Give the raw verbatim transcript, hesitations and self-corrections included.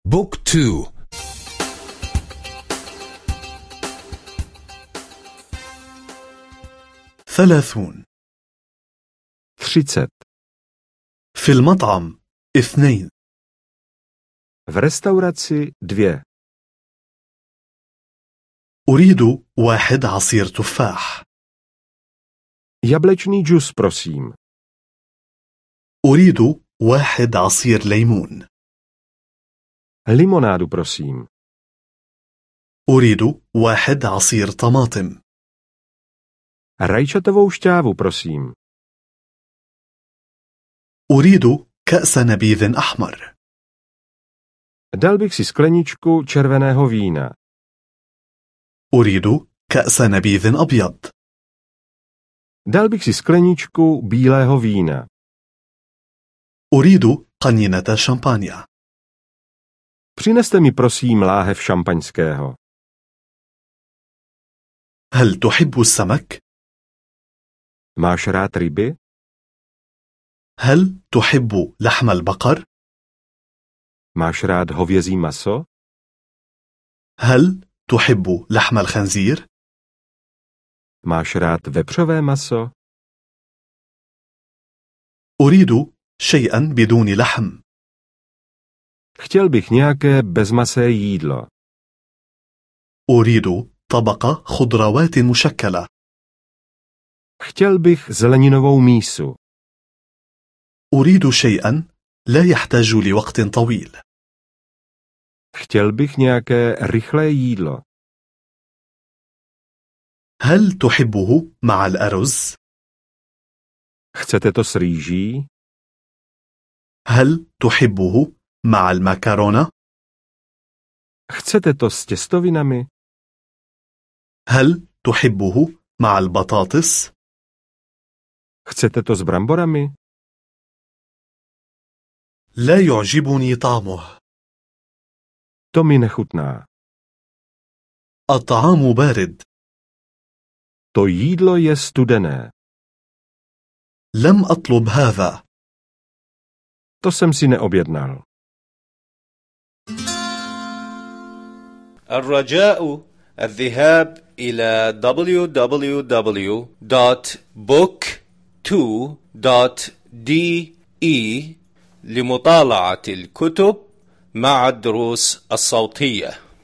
بوك تو. ثلاثون. třicet. في المطعم اثنين. V restauraci dvě. أريد واحد عصير تفاح. Jablečný džus, prosím. أريد واحد عصير ليمون. Limonádu, prosím. أريد واحد عصير طماطم. Rajčatovou šťávu, prosím. أريد كأس نبيذ أحمر. Dal bych si skleničku červeného vína. أريد كأس نبيذ أبيض. Dal bych si skleničku bílého vína. أريد قنينة شامبانيا. Přineste mi prosím láhev šampaňského. هل تحب السمك؟ Máš rád ryby? هل تحب لحم البقر؟ Máš rád hovězí maso? هل تحب لحم الخنزير؟ Máš rád vepřové maso? أريد شيئا بدون لحم. Chtěl bych nějaké bezmasé jídlo. أريد طبق خضروات مشكلة. Chtěl bych zeleninovou mísu. أريد شيئا لا يحتاج لوقت طويل. Chtěl bych nějaké rychlé jídlo. هل تحبه مع الأرز؟ Chcete to s rýží? هل تحبه مع المكرونة؟ Chcete to s těstovinami? هل تحبه مع البطاطس؟ Chcete to s bramborami? لا يعجبني طعمه. To mi nechutná. الطعام بارد. To jídlo je studené. لم أطلب هذا. To jsem si neobjednal. الرجاء الذهاب إلى دبليو دبليو دبليو دوت بوك تو دوت دي إي لمطالعة الكتب مع الدروس الصوتية.